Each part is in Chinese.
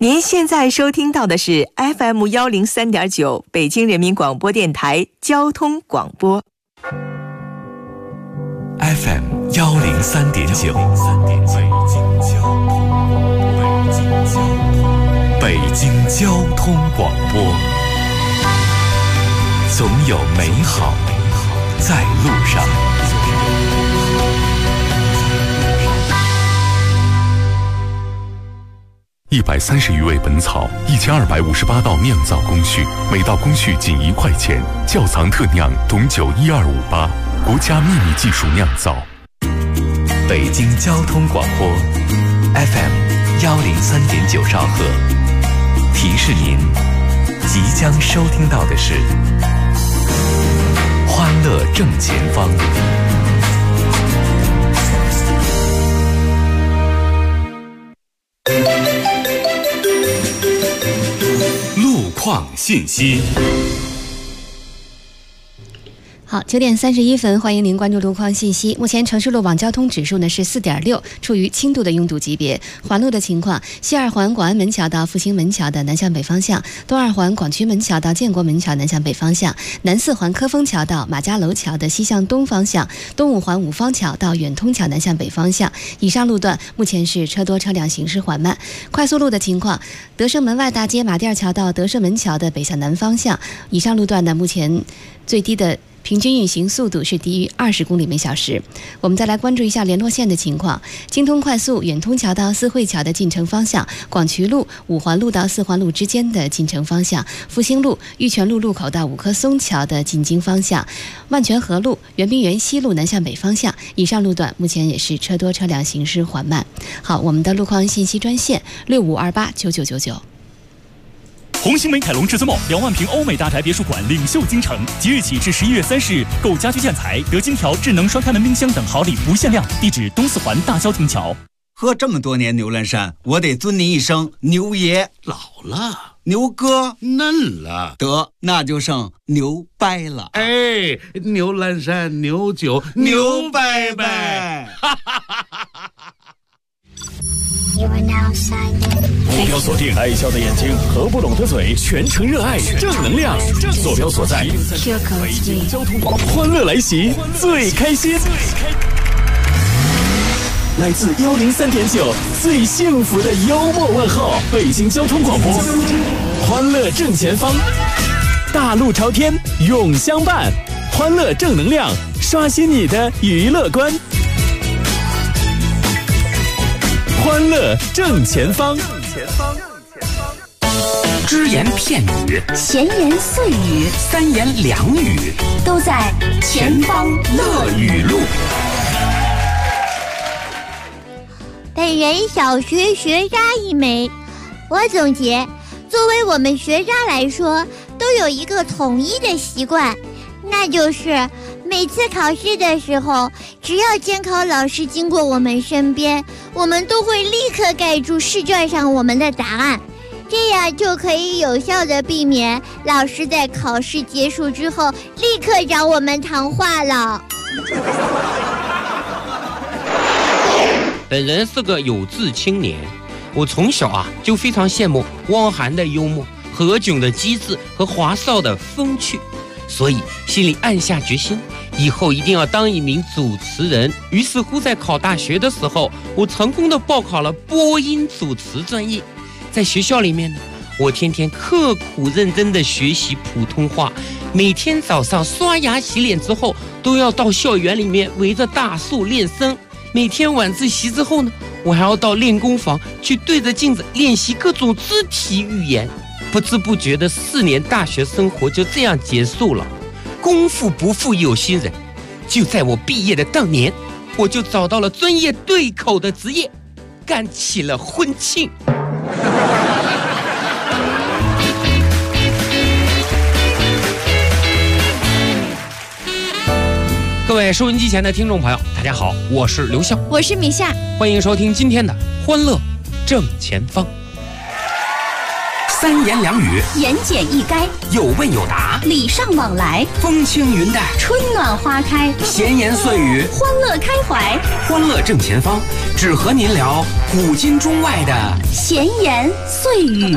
您现在收听到的是 FM103.9 北京人民广播电台交通广播。 FM103.9 北京交通广播，总有美好在路上。130余味本草，1258道酿造工序，每道工序仅1块钱。窖藏特酿董酒12588，国家秘密技术酿造。北京交通广播 FM103.9兆赫，提示您即将收听到的是欢乐正前方。路况信息。 好，9点31分，欢迎您关注路况信息。目前城市路网交通指数呢是4.6，处于轻度的拥堵级别。环路的情况：西二环广安门桥到复兴门桥的南向北方向，东二环广渠门桥到建国门桥南向北方向，南四环科丰桥到马家楼桥的西向东方向，东五环五方桥到远通桥南向北方向。以上路段目前是车多车辆行驶缓慢。快速路的情况：德胜门外大街马甸桥到德胜门桥的北向南方向，以上路段呢目前最低的平均运行速度是低于20公里每小时。我们再来关注一下联络线的情况：京通快速远通桥到四惠桥的进城方向，广渠路五环路到四环路之间的进城方向，复兴路玉泉路路口到五棵松桥的进京方向，万泉河路圆明园西路南向北方向。以上路段目前也是车多车辆行驶缓慢。好，我们的路况信息专线65289999。 红星美凯龙至尊 2万平欧美大宅别墅馆领袖京城，即日起至11月30日，购家居建材得金条、智能双开门冰箱等好礼不限量。地址东四环大萧亭桥。 喝这么多年牛栏山，我得尊你一声牛爷。 老了， 牛哥嫩了， 得那就剩牛掰了。 哎，牛栏山牛酒牛掰掰。 坐标锁定爱笑的眼睛和不拢的嘴，全程热爱正能量。坐标所在北京交通广播，欢乐来袭，最开心。来自103.9最幸福的幽默问候，北京交通广播，欢乐正前方，大路朝天永相伴，欢乐正能量，刷新你的娱乐观。欢乐正前方， 只言片语， 闲言碎语， 三言两语， 都在前方乐语录。 本人小学学渣一枚，我总结，作为我们学渣来说，都有一个统一的习惯，那就是每次考试的时候，只要监考老师经过我们身边，我们都会立刻盖住试卷上我们的答案，这样就可以有效地避免老师在考试结束之后立刻找我们谈话了。 本人是个有志青年，我从小就非常羡慕汪涵的幽默、何炅的机智和华少的风趣，所以心里暗下决心，以后一定要当一名主持人。于是乎在考大学的时候，我成功的报考了播音主持专业。在学校里面呢，我天天刻苦认真的学习普通话，每天早上刷牙洗脸之后都要到校园里面围着大树练声，每天晚自习之后呢，我还要到练功房去对着镜子练习各种肢体语言。不知不觉的4年大学生活就这样结束了。功夫不负有心人，就在我毕业的当年，我就找到了专业对口的职业，干起了婚庆。各位收音机前的听众朋友，大家好，我是刘笑， 我是米夏， 欢迎收听今天的欢乐正前方。 三言两语，言简意赅， 有问有答， 礼尚往来， 风轻云淡， 春暖花开， 闲言碎语， 欢乐开怀， 欢乐正前方，只和您聊古今中外的闲言碎语。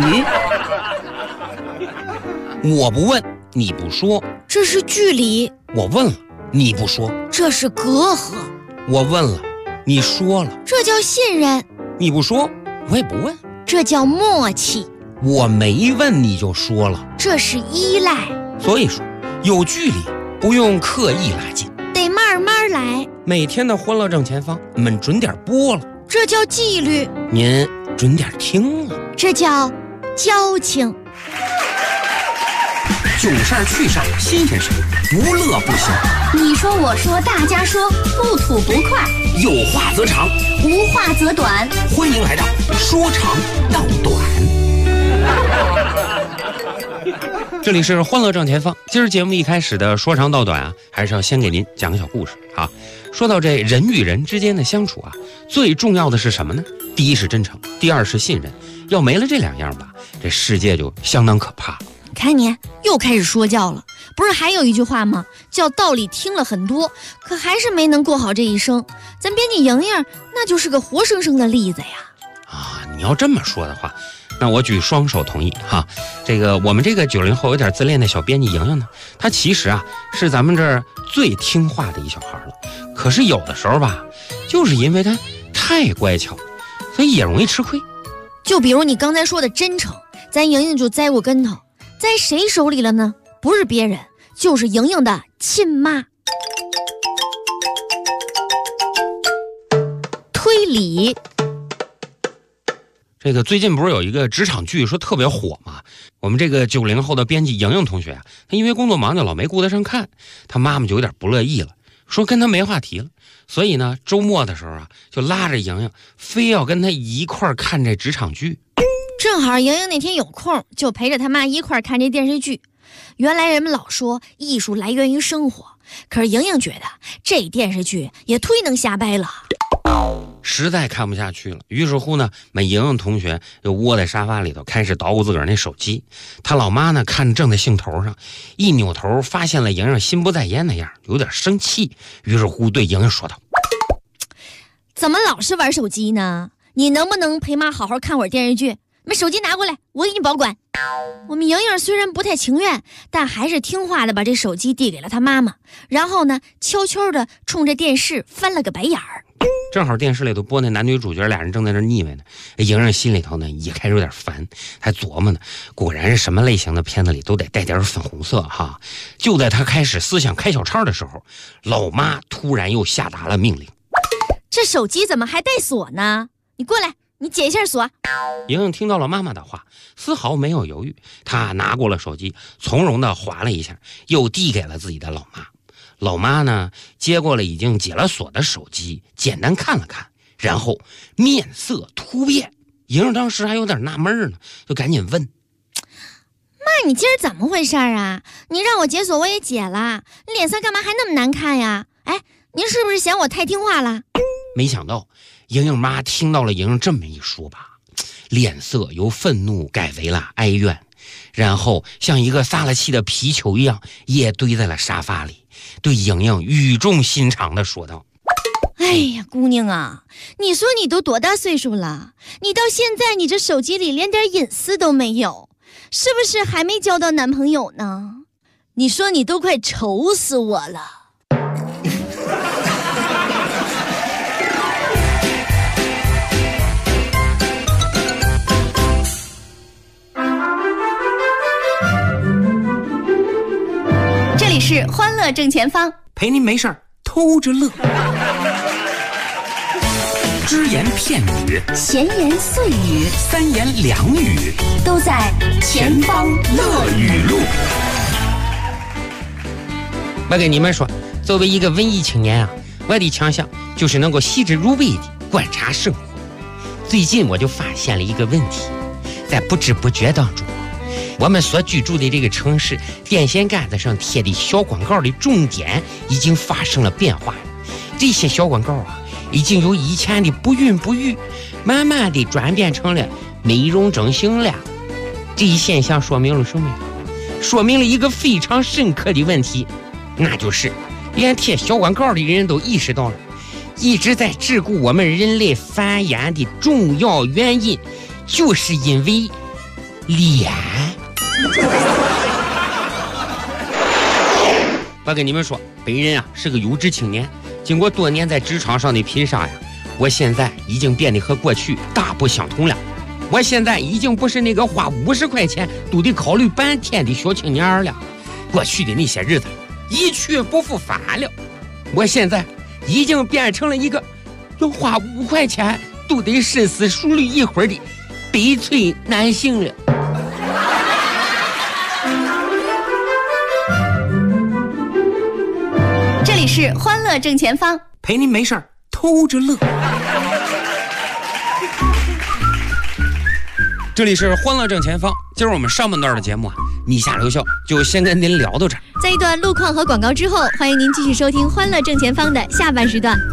我不问，你不说， 这是距离； 我问了，你不说， 这是隔阂； 我问了，你说了， 这叫信任； 你不说，我也不问， 这叫默契； 我没问你就说了， 这是依赖。 所以说，有距离不用刻意拉近， 得慢慢来。 每天的欢乐正前方，我们准点播了， 这叫纪律； 您准点听了， 这叫交情。 囧事儿趣事儿新鲜事儿，不乐不行。 你说我说大家说，不吐不快， 有话则长， 无话则短。 欢迎来到说长道短。 这里是欢乐正前方。今儿节目一开始的说长道短啊，还是要先给您讲个小故事啊。说到这人与人之间的相处啊，最重要的是什么呢？第一是真诚，第二是信任。要没了这两样吧，这世界就相当可怕。 看你又开始说教了，不是还有一句话吗？叫道理听了很多，可还是没能过好这一生。咱编辑莹莹那就是个活生生的例子呀。 啊，你要这么说的话，那我举双手同意哈。我们这个90后有点自恋的小编辑莹莹呢，她其实啊是咱们这儿最听话的一小孩了。可是有的时候吧，就是因为她太乖巧，所以也容易吃亏。 就比如你刚才说的真诚，咱莹莹就栽过跟头，在谁手里了呢？不是别人，就是莹莹的亲妈。推理。 最近不是有一个职场剧说特别火吗？我们这个90后的编辑莹莹同学啊，她因为工作忙就老没顾得上看，她妈妈就有点不乐意了，说跟她没话题了。所以呢，周末的时候啊，就拉着莹莹非要跟她一块看这职场剧。 正好莹莹那天有空，就陪着她妈一块看这电视剧。原来人们老说艺术来源于生活，可是莹莹觉得这电视剧也忒能瞎掰了， 实在看不下去了。于是乎呢，莹莹同学就窝在沙发里头开始捣鼓自个儿那手机。她老妈呢看正在兴头上，一扭头发现了莹莹心不在焉那样，有点生气。于是乎对莹莹说道： 怎么老是玩手机呢？你能不能陪妈好好看会儿电视剧？把手机拿过来，我给你保管。我们莹莹虽然不太情愿，但还是听话的把这手机递给了她妈妈，然后呢悄悄的冲着电视翻了个白眼儿。 正好电视里头播那男女主角俩人正在那腻歪呢，莹莹心里头呢也开始有点烦，还琢磨呢，果然是什么类型的片子里都得带点粉红色哈。就在他开始思想开小差的时候，老妈突然又下达了命令： 这手机怎么还带锁呢？你过来，你解一下锁。 莹莹听到了妈妈的话，丝毫没有犹豫，她拿过了手机，从容地划了一下，又递给了自己的老妈。老妈呢接过了已经解了锁的手机，简单看了看，然后面色突变。莹莹当时还有点纳闷呢，就赶紧问： 妈，你今儿怎么回事啊？你让我解锁我也解了，你脸色干嘛还那么难看呀？哎，您是不是嫌我太听话了？ 没想到莹莹妈听到了莹莹这么一说吧，脸色由愤怒改为了哀怨，然后像一个撒了气的皮球一样也堆在了沙发里，对莹莹语重心长地说道： 哎呀，姑娘啊，你说你都多大岁数了，你到现在你这手机里连点隐私都没有，是不是还没交到男朋友呢？你说你都快愁死我了。 这里是欢乐正前方， 陪您没事儿偷着乐。只言片语， 闲言碎语， 三言两语， 都在前方乐语录。 我跟你们说，作为一个文艺青年啊，我的强项就是能够细致入微的观察生活。最近我就发现了一个问题，在不知不觉当中，我们所居住的这个城市电线杆子上贴的小广告的重点已经发生了变化。这些小广告啊，已经由以前的不孕不育慢慢的转变成了美容整形了。这一现象说明了什么呀？说明了一个非常深刻的问题，那就是连贴小广告的人都意识到了， 一直在桎梏我们人类繁衍的重要原因，就是因为脸。我跟你们说，本人啊是个有志青年，经过多年在职场上的拼杀呀，我现在已经变得和过去大不相同了。我现在已经不是那个花50块钱都得考虑半天的小青年了，过去的那些日子一去不复返了。我现在已经变成了一个要花5块钱都得深思熟虑一会儿的悲催男性了。 这里是欢乐正前方， 陪您没事儿偷着乐。 这里是欢乐正前方，今儿我们上半段的节目啊，米夏留校就先跟您聊到这儿。 在一段路况和广告之后，欢迎您继续收听欢乐正前方的下半时段。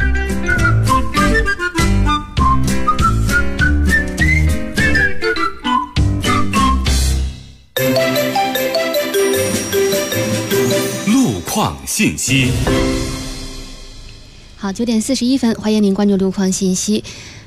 路况信息。 好，9点41分，欢迎您关注路况信息。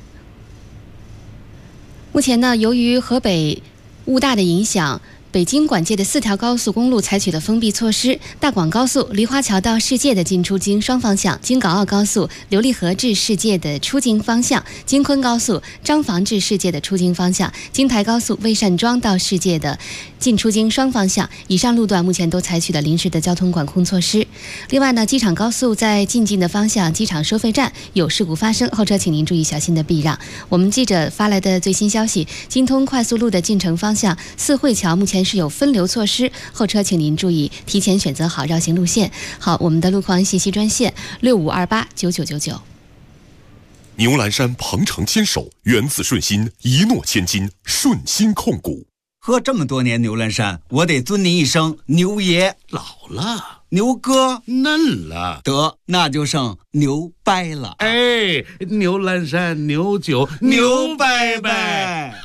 目前呢，由于河北雾大的影响，北京管界的4条高速公路采取了封闭措施。大广高速梨花桥到世界的进出京双方向，京港澳高速琉璃河至世界的出京方向，京昆高速张坊至世界的出京方向，京台高速魏善庄到世界的进出京双方向。以上路段目前都采取了临时的交通管控措施。另外呢，机场高速在进京的方向，机场收费站有事故发生，后车请您注意小心的避让。我们记者发来的最新消息，京通快速路的进城方向四惠桥目前是有分流措施，后车请您注意提前选择好绕行路线。好，我们的路况信息专线65289999。 牛栏山鹏程牵手，源自顺心，一诺千金，顺心控股。 喝这么多年牛栏山，我得尊您一声牛爷。 老了， 牛哥嫩了， 得那就剩牛掰了。 哎，牛栏山牛酒牛掰掰。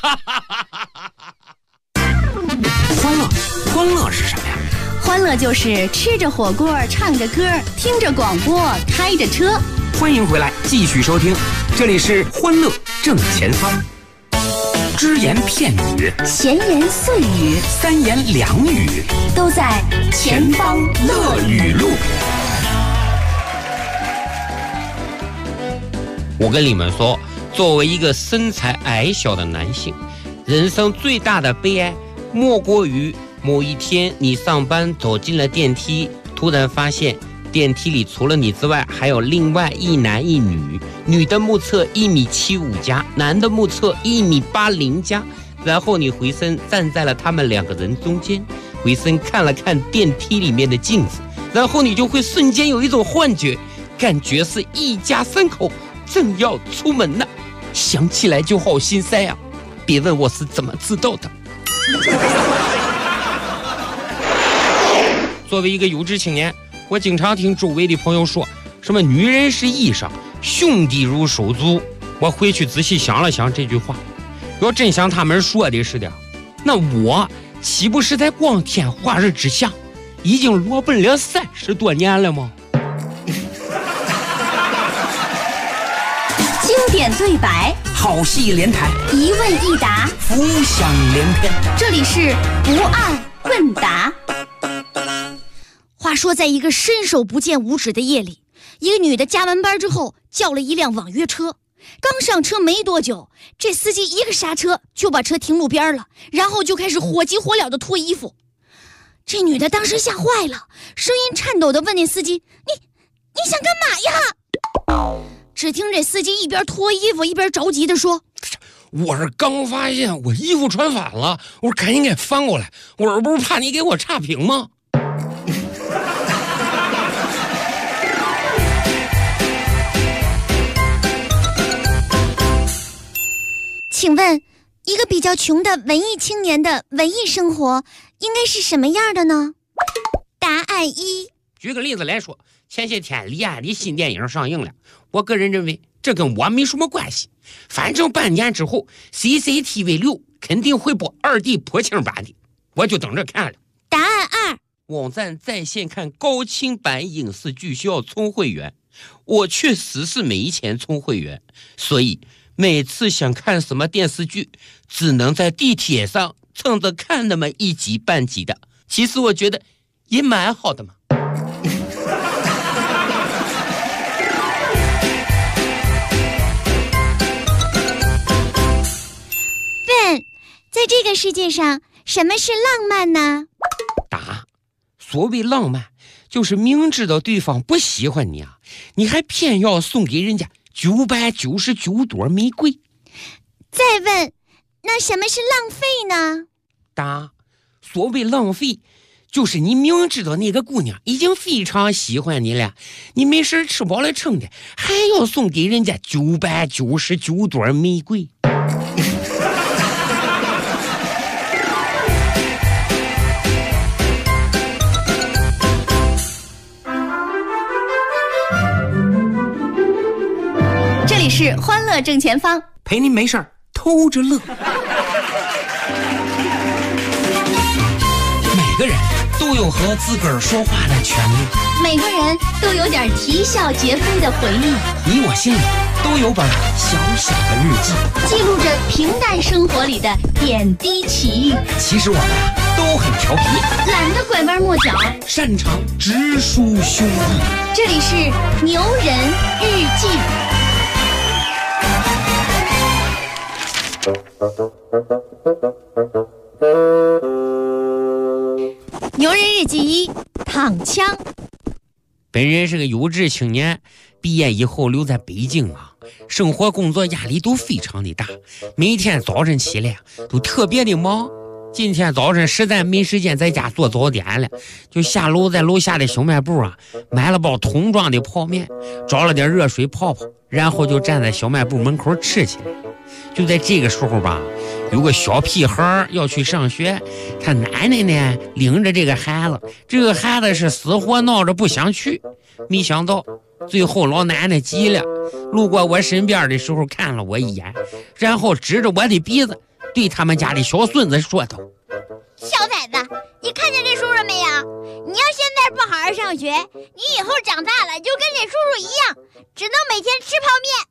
欢乐是什么呀？ 欢乐就是吃着火锅，唱着歌，听着广播，开着车。 欢迎回来，继续收听，这里是欢乐正前方。只言片语， 闲言碎语， 三言两语， 都在前方乐语录。 我跟你们说，作为一个身材矮小的男性，人生最大的悲哀莫过于某一天你上班走进了电梯，突然发现电梯里除了你之外还有另外一男一女，女的目测1.75加，男的目测1.80加，然后你回身站在了他们2个人中间，回身看了看电梯里面的镜子，然后你就会瞬间有一种幻觉，感觉是一家3口正要出门呢，想起来就好心塞啊！别问我是怎么知道的。作为一个有志青年，我经常听周围的朋友说什么女人是衣裳，兄弟如手足。我回去仔细想了想这句话，要真像他们说的似的，那我岂不是在光天化日之下已经裸奔了30多年了吗？ 经典对白， 好戏连台， 一问一答， 浮想联翩。 这里是不二问答。 话说，在一个伸手不见五指的夜里，一个女的加完班之后叫了一辆网约车，刚上车没多久，这司机一个刹车就把车停路边了，然后就开始火急火燎的脱衣服。这女的当时吓坏了，声音颤抖的问那司机：你想干嘛呀？只听这司机一边脱衣服一边着急的说： 我是刚发现我衣服穿反了，我说赶紧给翻过来，我不是怕你给我差评吗？ 请问，一个比较穷的文艺青年的文艺生活应该是什么样的呢？答案1。 举个例子来说，前些天李安的新电影上映了，我个人认为这跟我没什么关系，反正半年之后 CCTV6 肯定会播2D 破清版的，我就等着看了。 答案2。 网站在线看高清版影视剧需要充会员， 我确实是没钱充会员，所以每次想看什么电视剧，只能在地铁上蹭着看那么一集半集的。其实我觉得也蛮好的嘛。 问，在这个世界上，什么是浪漫呢？ 答：所谓浪漫，就是明知道对方不喜欢你啊，你还偏要送给人家999朵玫瑰。 再问，那什么是浪费呢？ 答：所谓浪费，就是你明知道那个姑娘已经非常喜欢你了，你没事吃饱了撑的，还要送给人家999朵玫瑰。 这里是欢乐正前方， 陪您没事偷着乐。每个人都有和自个儿说话的权利， 每个人都有点啼笑皆非的回忆， 你我心里都有本小小的日记， 记录着平淡生活里的点滴奇遇。 其实我们都很调皮， 懒得拐弯抹角， 擅长直抒胸臆。 这里是牛人日记。牛人日记1：躺枪。 本人是个有志青年，毕业以后留在北京啊，生活工作压力都非常的大，每天早晨起来都特别的忙。今天早晨实在没时间在家做早点了，就下楼在楼下的小卖部啊买了包桶装的泡面，找了点热水泡泡，然后就站在小卖部门口吃起来。就在这个时候吧，有个小屁孩要去上学，他奶奶呢领着这个孩子，这个孩子是死活闹着不想去。没想到最后老奶奶急了，路过我身边的时候看了我一眼，然后指着我的鼻子对他们家的小孙子说道： 小崽子，你看见这叔叔没有？你要现在不好好上学，你以后长大了就跟这叔叔一样，只能每天吃泡面。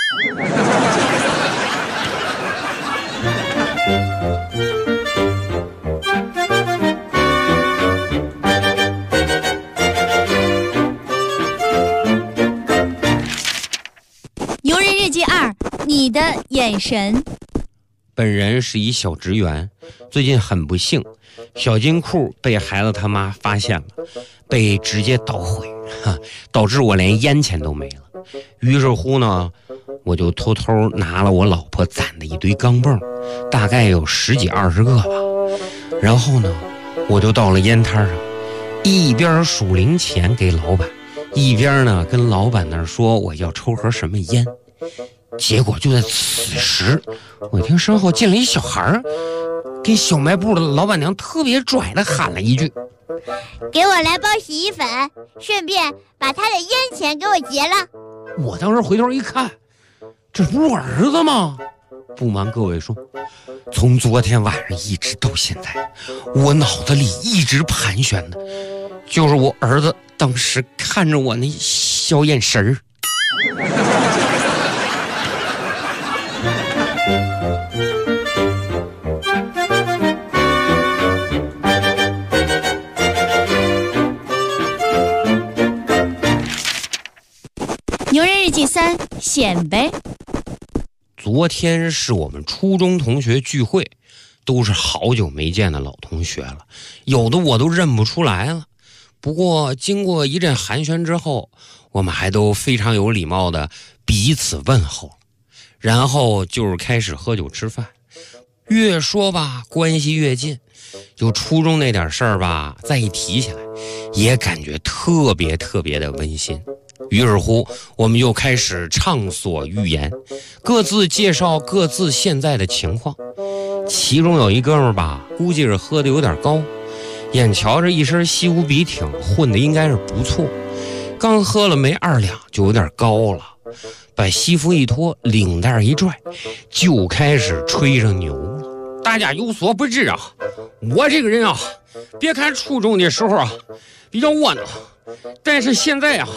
牛人日记2：你的眼神。 本人是一小职员，最近很不幸，小金库被孩子他妈发现了，被直接捣毁，导致我连烟钱都没了。于是乎呢，我就偷偷拿了我老婆攒的一堆钢镚，大概有10几20个吧。然后呢，我就到了烟摊上，一边数零钱给老板，一边呢跟老板那儿说我要抽盒什么烟。结果就在此时，我听身后进了一小孩，跟小卖部的老板娘特别拽的喊了一句： 给我来包洗衣粉，顺便把他的烟钱给我结了。 我当时回头一看，这不是我儿子吗？不瞒各位说，从昨天晚上一直到现在，我脑子里一直盘旋的就是我儿子当时看着我那小眼神儿。 牛人日记3：显摆。 昨天是我们初中同学聚会，都是好久没见的老同学了，有的我都认不出来了。不过经过一阵寒暄之后，我们还都非常有礼貌的彼此问候，然后就是开始喝酒吃饭。越说吧关系越近，就初中那点事儿吧，再一提起来也感觉特别的温馨。于是乎我们又开始畅所欲言，各自介绍各自现在的情况。其中有一哥们儿吧，估计是喝的有点高，眼瞧着一身西湖笔挺，混的应该是不错，刚喝了没2两就有点高了，把西服一脱，领带一拽，就开始吹上牛了。大家有所不知啊，我这个人啊，别看初中的时候啊比较窝囊，但是现在啊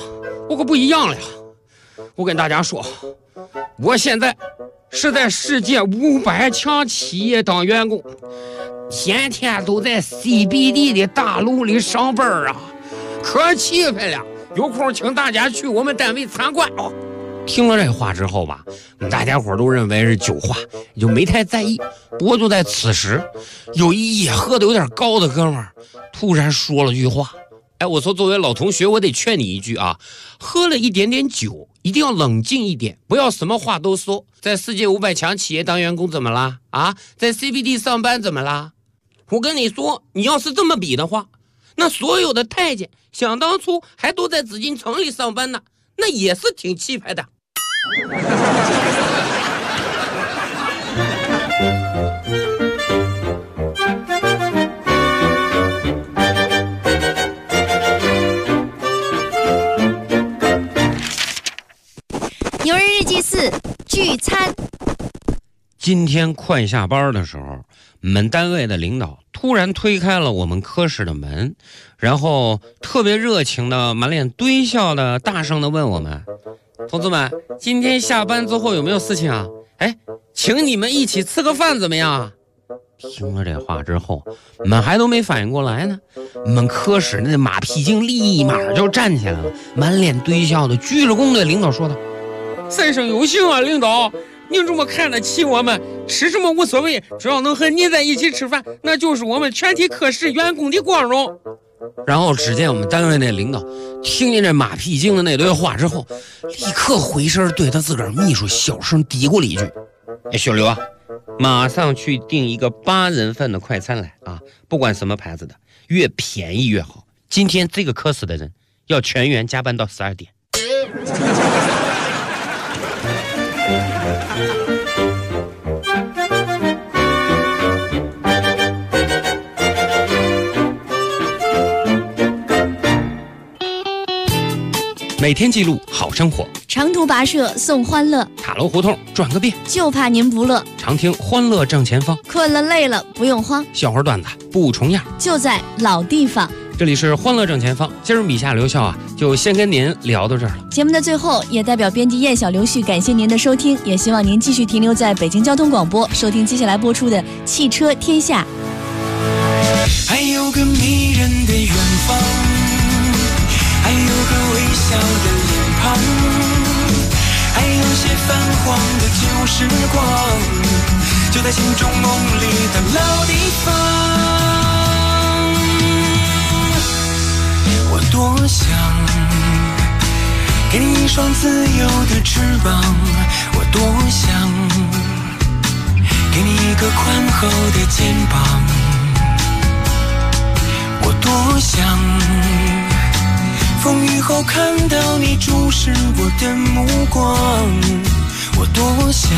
我可不一样了呀！我跟大家说，我现在是在世界500强企业当员工，天天都在 CBD 的大楼里上班啊，可气派了！有空请大家去我们单位参观哦。听了这话之后吧，大家伙都认为是酒话，也就没太在意。不过就在此时，有一夜喝的有点高的哥们儿突然说了句话。哎，我说作为老同学，我得劝你一句啊，喝了一点点酒，一定要冷静一点，不要什么话都说。在世界500强企业当员工怎么啦？啊，在 CBD 上班怎么啦？我跟你说，你要是这么比的话，那所有的太监想当初还都在紫禁城里上班呢，那也是挺气派的。 牛人日记4聚餐。 今天快下班的时候，我们单位的领导突然推开了我们科室的门，然后特别热情的、满脸堆笑的、大声的问我们：同志们，今天下班之后有没有事情啊？哎，请你们一起吃个饭怎么样啊？听了这话之后，我们还都没反应过来呢，我们科室那马屁精立马就站起来了，满脸堆笑的鞠着躬对领导说道：三生有幸啊，领导，您这么看得起我们，吃什么无所谓，只要能和您在一起吃饭，那就是我们全体科室员工的光荣。然后只见我们单位那领导听见这马屁精的那堆话之后，立刻回身对他自个儿秘书小声嘀咕了一句：哎，小刘啊，马上去订一个8人份的快餐来啊，不管什么牌子的，越便宜越好。今天这个科室的人要全员加班到12点。每天记录好生活， 长途跋涉送欢乐， 塔楼胡同转个遍， 就怕您不乐。 常听欢乐正前方， 困了累了不用慌， 笑话段子不重样， 就在老地方。 这里是欢乐正前方，今儿米夏刘笑啊，就先跟您聊到这儿了。 节目的最后，也代表编辑燕小刘旭感谢您的收听，也希望您继续停留在北京交通广播，收听接下来播出的《汽车天下》。 还有个迷人的远方，还有个微笑的脸庞，还有些泛黄的旧时光，就在心中梦里的老地方。我多想给你一双自由的翅膀，我多想给你一个宽厚的肩膀，我多想风雨后看到你注视我的目光，我多想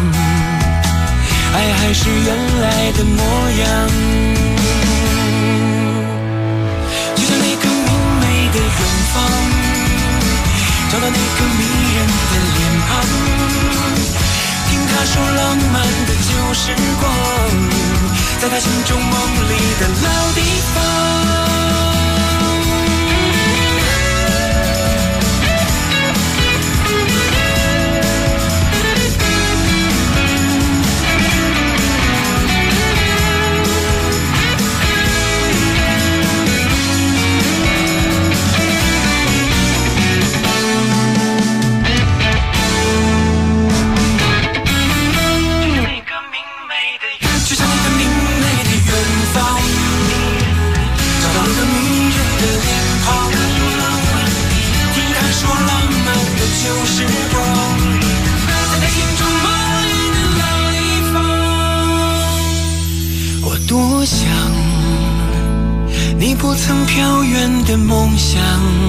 爱还是原来的模样，就像那个明媚的远方，找到那个迷人的脸庞，听他说浪漫的旧时光，在他心中梦里的老地方。多想你不曾飘远的梦想，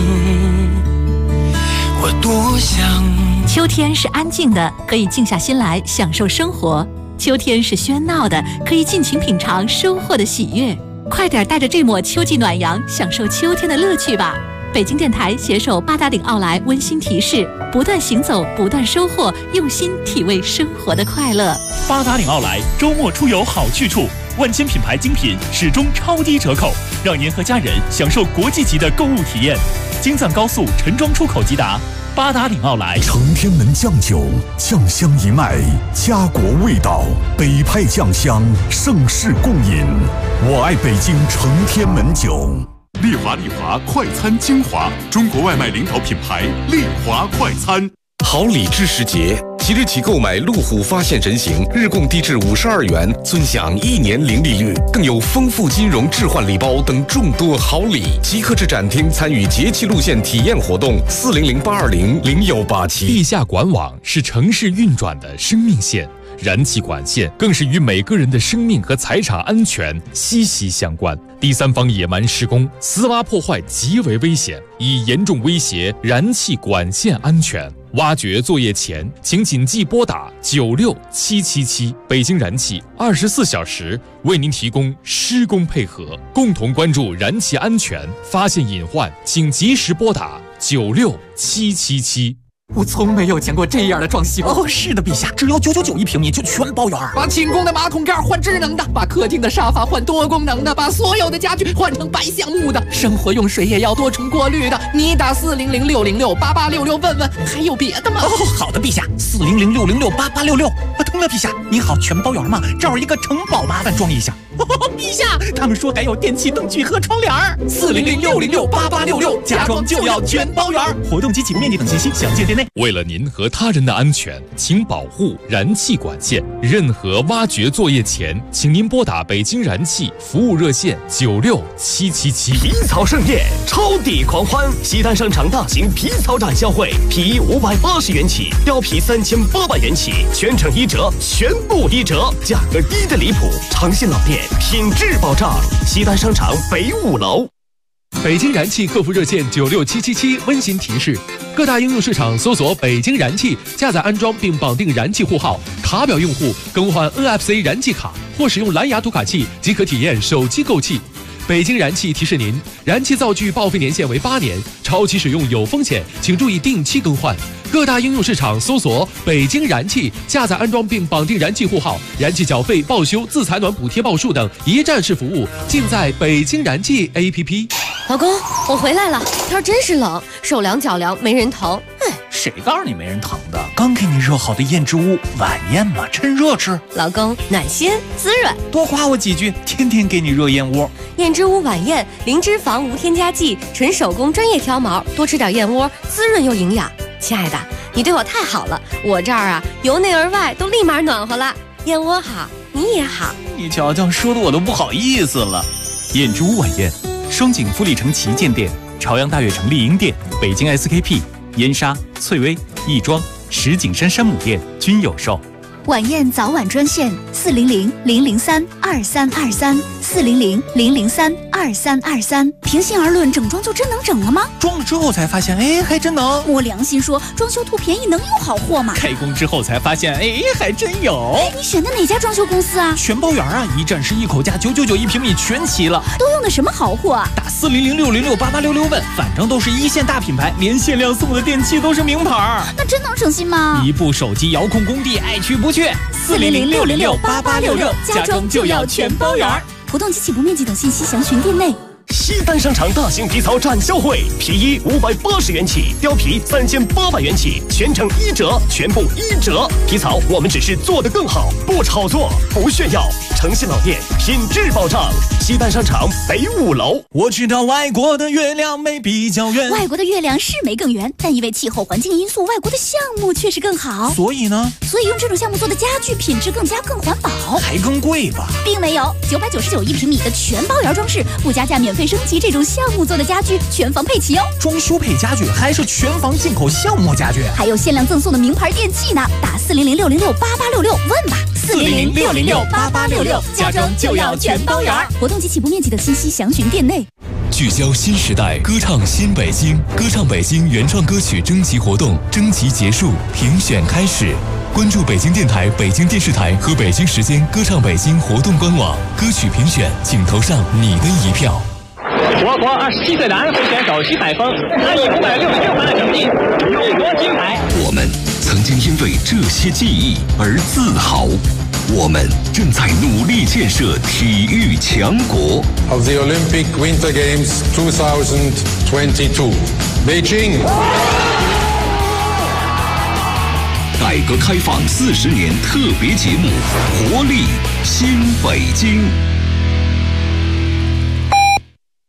我多想。 秋天是安静的，可以静下心来享受生活；秋天是喧闹的，可以尽情品尝收获的喜悦。快点带着这抹秋季暖阳，享受秋天的乐趣吧！北京电台携手八达岭奥莱温馨提示：不断行走，不断收获，用心体味生活的快乐。 八达岭奥莱周末出游好去处。 万千品牌精品始终超低折扣，让您和家人享受国际级的购物体验。京藏高速陈庄出口即达，八达岭奥莱。 承天门酱酒，酱香一脉，家国味道，北派酱香，盛世共饮。我爱北京承天门酒。 丽华快餐精华，中国外卖领导品牌丽华快餐。 好礼知识节，即日起购买路虎发现人形，日供低至52元，尊享1年零利率，更有丰富金融置换礼包等众多好礼。即刻至展厅参与节气路线体验活动，400-820-0187。 地下管网是城市运转的生命线。燃气管线更是与每个人的生命和财产安全息息相关。第三方野蛮施工、私挖破坏极为危险，已严重威胁燃气管线安全。挖掘作业前，请谨记拨打96777，北京燃气24小时为您提供施工配合，共同关注燃气安全，发现隐患，请及时拨打96777。 我从没有见过这样的装修哦！是的，陛下，只要9991平米就全包圆。把清宫的马桶盖换智能的，把客厅的沙发换多功能的，把所有的家具换成白橡木的，生活用水也要多重过滤的。你打400-606-8866问问，还有别的吗？哦，好的，陛下，400-606-8866。通了，陛下，您好，全包圆吗？这儿有一个城堡，麻烦装一下。陛下，他们说还有电器、灯具和窗帘。400-606-8866，家装就要全包圆。活动及其面积等信息详见店内。 为了您和他人的安全，请保护燃气管线。任何挖掘作业前，请您拨打北京燃气服务热线96777。 皮草盛宴，超抵狂欢！西单商场大型皮草展销会，皮衣580元起，貂皮3800元起，全程1折，全部1折，价格低的离谱。诚信老店，品质保障。西单商场北5楼。 北京燃气客服热线96777温馨提示：各大应用市场搜索北京燃气，下载安装并绑定燃气户号，卡表用户更换 NFC 燃气卡或使用蓝牙读卡器即可体验手机购气。北京燃气提示您，燃气灶具报废年限为8年，超期使用有风险，请注意定期更换。各大应用市场搜索北京燃气，下载安装并绑定燃气户号，燃气缴费、报修、自采暖补贴报数等一站式服务尽在北京燃气 APP。 老公，我回来了，天真是冷，手凉脚凉没人疼。 谁告诉你没人疼的？刚给你热好的燕之屋晚宴嘛，趁热吃。 老公，暖心滋润， 多夸我几句，天天给你热燕窝。 燕之屋晚宴，零脂肪无添加剂，纯手工专业挑毛，多吃点燕窝，滋润又营养。亲爱的，你对我太好了，我这儿啊由内而外都立马暖和了。燕窝好，你也好。 你瞧瞧，说的我都不好意思了。燕之屋晚宴，双井富力城旗舰店、朝阳大悦城丽婴店、北京 SKP、燕莎、翠微、亦庄、石景山山姆店均有售。 晚宴早晚专线400-003-2323，400-003-2323。平心而论，整装就真能整了吗？ 装了之后才发现，还真能。 摸良心说，装修图便宜能有好货吗？ 开工之后才发现，还真有。 你选的哪家装修公司啊？ 全包圆啊，一站式一口价9991平米全齐了。 都用的什么好货啊？ 打400-606-8866问，反正都是一线大品牌，连限量送的电器都是名牌。 那真能省心吗？ 一部手机遥控工地，爱去不去。 400-606-8866，家装就要全包圆。活动及起步面积等信息详询店内。 西单商场大型皮草展销会，皮衣580元起，貂皮3800元起，全程1折，全部1折。皮草我们只是做得更好，不炒作，不炫耀。诚信老店，品质保障。西单商场北5楼。 我知道外国的月亮没比较圆， 外国的月亮是没更圆，但因为气候环境因素，外国的项目确实更好。 所以呢？ 所以用这种项目做的家具品质更环保， 还更贵吧？ 并没有，9991平米的全包圆装饰，不加价免费升级这种项目做的家具，全房配齐哦。 装修配家具还是全房进口橡木家具， 还有限量赠送的名牌电器呢。打400-606-8866问吧。 400-606-8866，家装就要全包圆。 活动及起步面积等信息详询店内。 聚焦新时代，歌唱新北京，歌唱北京原创歌曲征集活动征集结束，评选开始。关注北京电台、北京电视台和北京时间歌唱北京活动官网，歌曲评选，请投上你的一票。 我国27岁男会选手徐海峰，他以566分的成绩勇夺金牌。 我们曾经因为这些记忆而自豪。 我们正在努力建设体育强国。 Of the Olympic Winter Games 2022, Beijing。 改革开放40年特别节目《活力新北京》。